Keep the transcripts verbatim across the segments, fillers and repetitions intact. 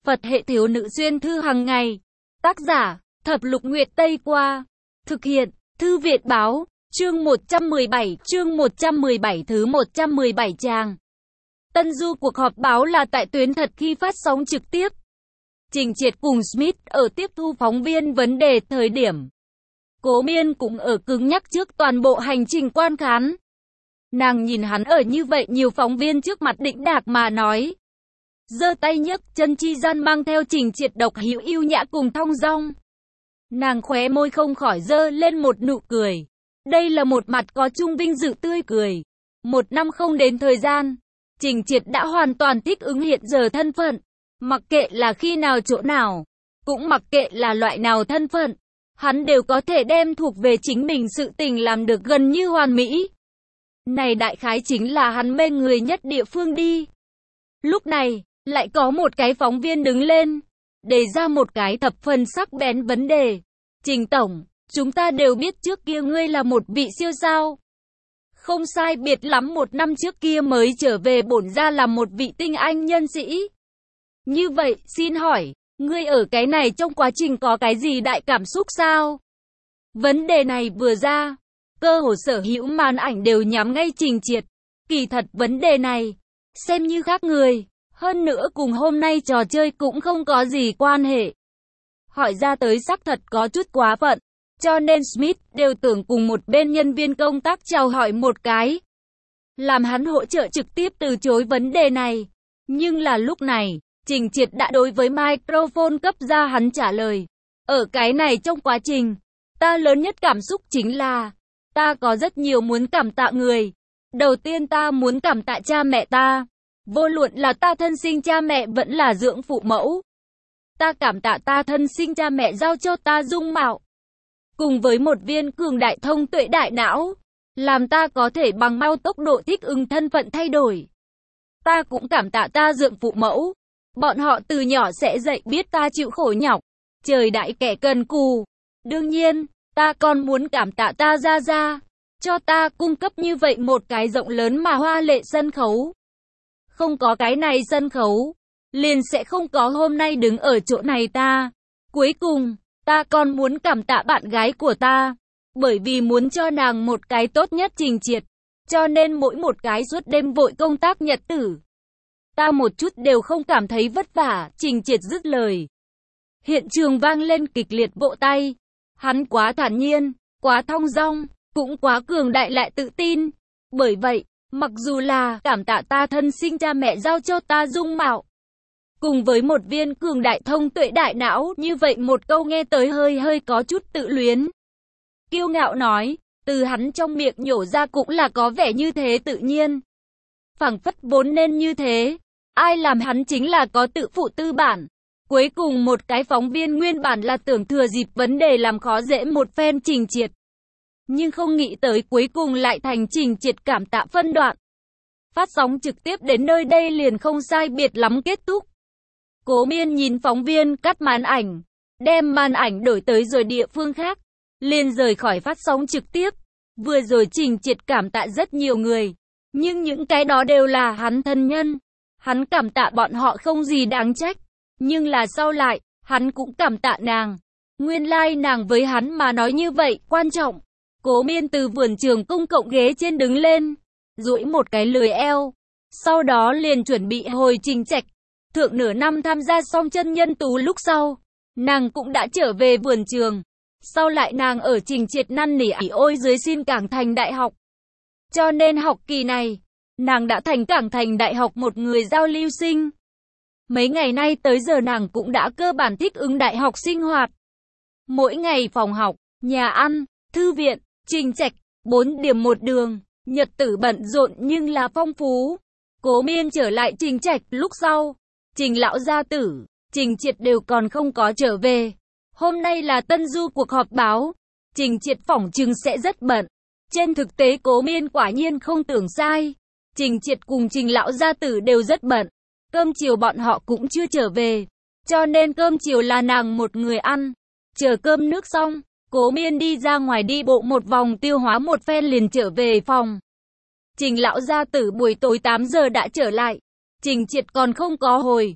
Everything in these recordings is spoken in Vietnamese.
Phật hệ thiếu nữ xuyên thư hàng ngày. Tác giả, Thập Lục Nguyệt Tây Qua. Thực hiện, Thư viện Báo. Chương một trăm mười bảy, chương một trăm mười bảy thứ một trăm mười bảy trang. Tân du cuộc họp báo là tại tuyến thật khi phát sóng trực tiếp. Trình Triệt cùng Smith ở tiếp thu phóng viên vấn đề thời điểm. Cố Miên cũng ở cứng nhắc trước toàn bộ hành trình quan khán. Nàng nhìn hắn ở như vậy nhiều phóng viên trước mặt đĩnh đạc mà nói. Giơ tay nhấc chân chi gian mang theo Trình Triệt độc hữu yêu nhã cùng thong dong. Nàng khóe môi không khỏi giơ lên một nụ cười. Đây là một mặt có chung vinh dự tươi cười. Một năm không đến thời gian, Trình Triệt đã hoàn toàn thích ứng hiện giờ thân phận. Mặc kệ là khi nào chỗ nào, cũng mặc kệ là loại nào thân phận, hắn đều có thể đem thuộc về chính mình sự tình làm được gần như hoàn mỹ. Này đại khái chính là hắn mê người nhất địa phương đi. Lúc này, lại có một cái phóng viên đứng lên, đề ra một cái thập phần sắc bén vấn đề. Trình Tổng, chúng ta đều biết trước kia ngươi là một vị siêu sao. Không sai biệt lắm một năm trước kia mới trở về bổn ra là một vị tinh anh nhân sĩ. Như vậy, xin hỏi, ngươi ở cái này trong quá trình có cái gì đại cảm xúc sao? Vấn đề này vừa ra, cơ hồ sở hữu màn ảnh đều nhắm ngay Trình Triệt. Kỳ thật vấn đề này, xem như khác người, hơn nữa cùng hôm nay trò chơi cũng không có gì quan hệ. Hỏi ra tới xác thật có chút quá phận, cho nên Smith đều tưởng cùng một bên nhân viên công tác chào hỏi một cái. Làm hắn hỗ trợ trực tiếp từ chối vấn đề này. Nhưng là lúc này, Trình Triệt đã đối với microphone cấp ra hắn trả lời. Ở cái này trong quá trình, ta lớn nhất cảm xúc chính là, ta có rất nhiều muốn cảm tạ người. Đầu tiên ta muốn cảm tạ cha mẹ ta. Vô luận là ta thân sinh cha mẹ vẫn là dưỡng phụ mẫu. Ta cảm tạ ta thân sinh cha mẹ giao cho ta dung mạo. Cùng với một viên cường đại thông tuệ đại não, làm ta có thể bằng mau tốc độ thích ứng thân phận thay đổi. Ta cũng cảm tạ ta dưỡng phụ mẫu. Bọn họ từ nhỏ sẽ dạy biết ta chịu khổ nhọc, trời đại kẻ cần cù. Đương nhiên, ta còn muốn cảm tạ ta gia gia, cho ta cung cấp như vậy một cái rộng lớn mà hoa lệ sân khấu. Không có cái này sân khấu, liền sẽ không có hôm nay đứng ở chỗ này ta. Cuối cùng, ta còn muốn cảm tạ bạn gái của ta, bởi vì muốn cho nàng một cái tốt nhất Trình Triệt, cho nên mỗi một cái suốt đêm vội công tác nhật tử. Ta một chút đều không cảm thấy vất vả, Trình Triệt dứt lời. Hiện trường vang lên kịch liệt vỗ tay. Hắn quá thản nhiên, quá thong dong, cũng quá cường đại lại tự tin. Bởi vậy, mặc dù là cảm tạ ta thân sinh cha mẹ giao cho ta dung mạo, cùng với một viên cường đại thông tuệ đại não, như vậy một câu nghe tới hơi hơi có chút tự luyến. Kiêu ngạo nói, từ hắn trong miệng nhổ ra cũng là có vẻ như thế tự nhiên. Phảng phất vốn nên như thế. Ai làm hắn chính là có tự phụ tư bản. Cuối cùng một cái phóng viên nguyên bản là tưởng thừa dịp vấn đề làm khó dễ một phen Trình Triệt. Nhưng không nghĩ tới cuối cùng lại thành Trình Triệt cảm tạ phân đoạn. Phát sóng trực tiếp đến nơi đây liền không sai biệt lắm kết thúc. Cố Miên nhìn phóng viên cắt màn ảnh, đem màn ảnh đổi tới rồi địa phương khác, liền rời khỏi phát sóng trực tiếp. Vừa rồi Trình Triệt cảm tạ rất nhiều người, nhưng những cái đó đều là hắn thân nhân. Hắn cảm tạ bọn họ không gì đáng trách, nhưng là sau lại, hắn cũng cảm tạ nàng. Nguyên lai like nàng với hắn mà nói như vậy, quan trọng. Cố Miên từ vườn trường công cộng ghế trên đứng lên, duỗi một cái lười eo, sau đó liền chuẩn bị hồi Trình Trạch. Thượng nửa năm tham gia xong chân nhân tú lúc sau, nàng cũng đã trở về vườn trường. Sau lại nàng ở Trình Triệt năn nỉ ỉ ôi dưới xin Cảng Thành Đại học. Cho nên học kỳ này, nàng đã thành Cảng Thành Đại học một người giao lưu sinh. Mấy ngày nay tới giờ nàng cũng đã cơ bản thích ứng đại học sinh hoạt. Mỗi ngày phòng học, nhà ăn, thư viện, Trình Trạch, bốn điểm một đường, nhật tử bận rộn nhưng là phong phú. Cố Miên trở lại Trình Trạch lúc sau, Trình lão gia tử, Trình Triệt đều còn không có trở về. Hôm nay là tân du cuộc họp báo, Trình Triệt phỏng chừng sẽ rất bận. Trên thực tế Cố Miên quả nhiên không tưởng sai. Trình Triệt cùng Trình lão gia tử đều rất bận. Cơm chiều bọn họ cũng chưa trở về, cho nên cơm chiều là nàng một người ăn. Chờ cơm nước xong, Cố Miên đi ra ngoài đi bộ một vòng tiêu hóa một phen liền trở về phòng. Trình lão gia tử buổi tối tám giờ đã trở lại. Trình Triệt còn không có hồi.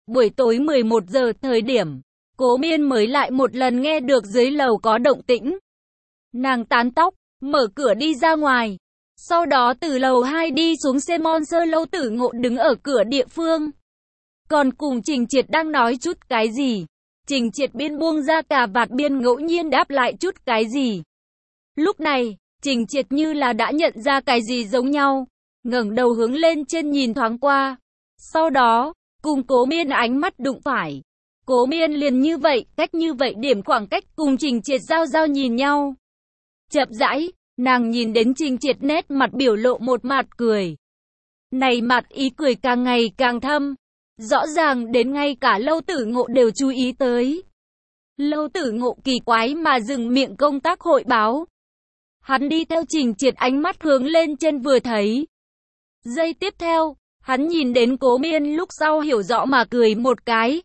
Buổi tối mười một giờ thời điểm, Cố Miên mới lại một lần nghe được dưới lầu có động tĩnh. Nàng tán tóc, mở cửa đi ra ngoài. Sau đó từ lầu hai đi xuống xe Monster Lâu Tử Ngộ đứng ở cửa địa phương. Còn cùng Trình Triệt đang nói chút cái gì. Trình Triệt biên buông ra cà vạt biên ngẫu nhiên đáp lại chút cái gì. Lúc này, Trình Triệt như là đã nhận ra cái gì giống nhau. Ngẩng đầu hướng lên trên nhìn thoáng qua. Sau đó, cùng Cố Miên ánh mắt đụng phải. Cố Miên liền như vậy, cách như vậy điểm khoảng cách cùng Trình Triệt giao giao nhìn nhau. Chậm rãi, nàng nhìn đến Trình Triệt nét mặt biểu lộ một mặt cười. Này mặt ý cười càng ngày càng thâm. Rõ ràng đến ngay cả Lâu Tử Ngộ đều chú ý tới. Lâu Tử Ngộ kỳ quái mà dừng miệng công tác hội báo. Hắn đi theo Trình Triệt ánh mắt hướng lên trên vừa thấy. Giây tiếp theo, hắn nhìn đến Cố Miên lúc sau hiểu rõ mà cười một cái.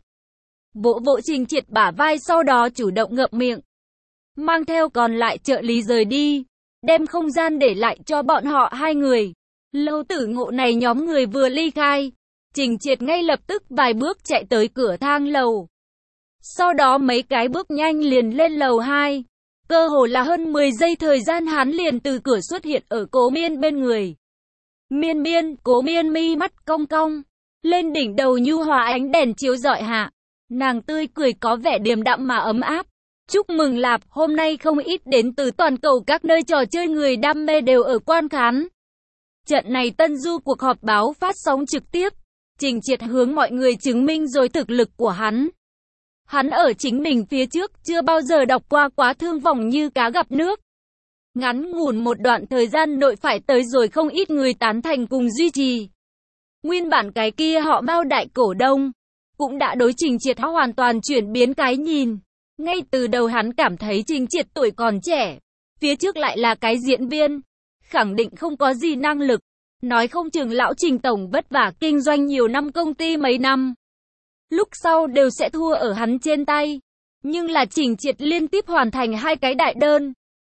Vỗ vỗ Trình Triệt bả vai sau đó chủ động ngậm miệng. Mang theo còn lại trợ lý rời đi. Đem không gian để lại cho bọn họ hai người. Lâu Tử Ngộ này nhóm người vừa ly khai. Trình Triệt ngay lập tức vài bước chạy tới cửa thang lầu. Sau đó mấy cái bước nhanh liền lên lầu hai. Cơ hồ là hơn mười giây thời gian hắn liền từ cửa xuất hiện ở Cố Miên bên người. Miên miên, Cố Miên mi mắt cong cong. Lên đỉnh đầu nhu hòa ánh đèn chiếu rọi hạ. Nàng tươi cười có vẻ điềm đạm mà ấm áp. Chúc mừng Lạp, hôm nay không ít đến từ toàn cầu các nơi trò chơi người đam mê đều ở quan khán. Trận này Tân Du cuộc họp báo phát sóng trực tiếp. Trình Triệt hướng mọi người chứng minh rồi thực lực của hắn. Hắn ở chính mình phía trước chưa bao giờ đọc qua quá thương vòng như cá gặp nước. Ngắn ngủn một đoạn thời gian nội phải tới rồi không ít người tán thành cùng duy trì. Nguyên bản cái kia họ Mao đại cổ đông cũng đã đối Trình Triệt hoàn toàn chuyển biến cái nhìn. Ngay từ đầu hắn cảm thấy Trình Triệt tuổi còn trẻ, phía trước lại là cái diễn viên, khẳng định không có gì năng lực. Nói không chừng lão Trình tổng vất vả kinh doanh nhiều năm công ty mấy năm. Lúc sau đều sẽ thua ở hắn trên tay. Nhưng là Trình Triệt liên tiếp hoàn thành hai cái đại đơn.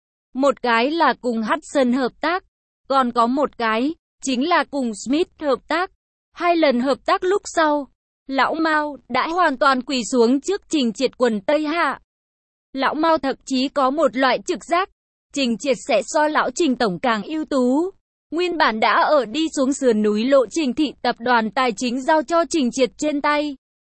Một cái là cùng Hudson hợp tác. Còn có một cái, chính là cùng Smith hợp tác. Hai lần hợp tác lúc sau, lão Mao đã hoàn toàn quỳ xuống trước Trình Triệt quần Tây Hạ. Lão Mao thậm chí có một loại trực giác. Trình Triệt sẽ so lão Trình tổng càng ưu tú. Nguyên bản đã ở đi xuống sườn núi lộ Trình thị tập đoàn tài chính giao cho Trình Triệt trên tay.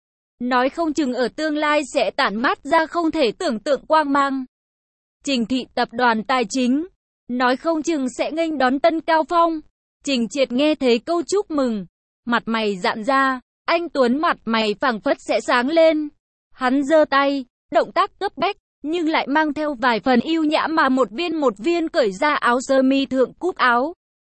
Nói không chừng ở tương lai sẽ tản mát ra không thể tưởng tượng quang mang. Trình thị tập đoàn tài chính, nói không chừng sẽ nghênh đón tân cao phong. Trình Triệt nghe thấy câu chúc mừng, mặt mày giãn ra, anh Tuấn mặt mày phảng phất sẽ sáng lên. Hắn giơ tay, động tác cấp bách, nhưng lại mang theo vài phần yêu nhã mà một viên một viên cởi ra áo sơ mi thượng cúp áo.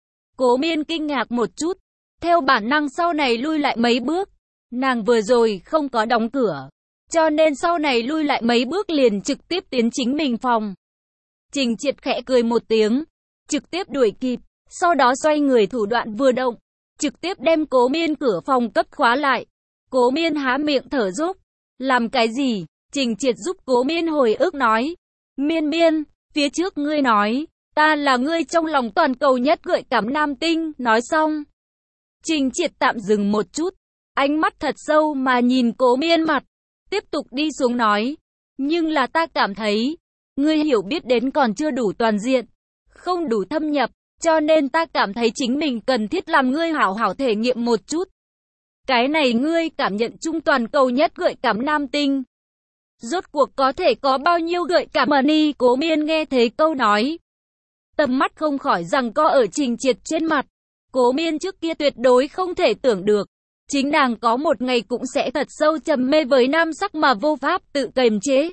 Cố Miên kinh ngạc một chút, theo bản năng sau này lui lại mấy bước. Nàng vừa rồi không có đóng cửa, cho nên sau này lui lại mấy bước liền trực tiếp tiến chính mình phòng. Trình Triệt khẽ cười một tiếng, trực tiếp đuổi kịp, sau đó xoay người thủ đoạn vừa động, trực tiếp đem Cố Miên cửa phòng cấp khóa lại. Cố Miên há miệng thở dốc. Làm cái gì? Trình Triệt giúp Cố Miên hồi ức nói. Miên miên, phía trước ngươi nói, ta là ngươi trong lòng toàn cầu nhất gợi cảm nam tinh, nói xong. Trình Triệt tạm dừng một chút, ánh mắt thật sâu mà nhìn Cố Miên mặt, tiếp tục đi xuống nói. Nhưng là ta cảm thấy, ngươi hiểu biết đến còn chưa đủ toàn diện, không đủ thâm nhập, cho nên ta cảm thấy chính mình cần thiết làm ngươi hảo hảo thể nghiệm một chút. Cái này ngươi cảm nhận chung toàn cầu nhất gợi cảm nam tinh. Rốt cuộc có thể có bao nhiêu gợi cảm mà ni? Cố Miên nghe thấy câu nói, tầm mắt không khỏi rằng co ở Trình Triệt trên mặt. Cố Miên trước kia tuyệt đối không thể tưởng được, chính nàng có một ngày cũng sẽ thật sâu trầm mê với nam sắc mà vô pháp tự kiềm chế.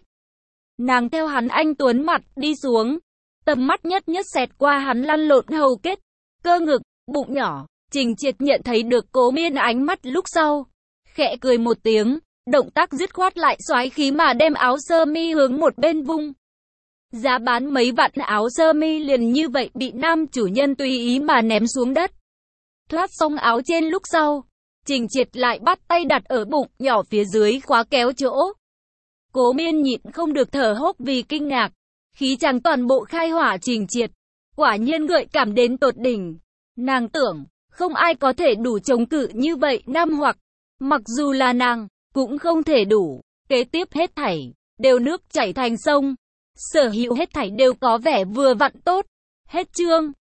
Nàng theo hắn anh tuấn mặt đi xuống, tầm mắt nhất nhất xẹt qua hắn lăn lộn hầu kết, cơ ngực, bụng nhỏ. Trình Triệt nhận thấy được Cố Miên ánh mắt lúc sau, khẽ cười một tiếng, động tác dứt khoát lại xoái khí mà đem áo sơ mi hướng một bên vung. Giá bán mấy vạn áo sơ mi liền như vậy bị nam chủ nhân tùy ý mà ném xuống đất. Thoát xong áo trên lúc sau, Trình Triệt lại bắt tay đặt ở bụng nhỏ phía dưới khóa kéo chỗ. Cố Miên nhịn không được thở hốc vì kinh ngạc, khí chàng toàn bộ khai hỏa. Trình Triệt quả nhiên gợi cảm đến tột đỉnh. Nàng tưởng không ai có thể đủ chống cự như vậy nam hoặc, mặc dù là nàng, cũng không thể đủ. Kế tiếp hết thảy đều nước chảy thành sông, sở hữu hết thảy đều có vẻ vừa vặn tốt. Hết chương.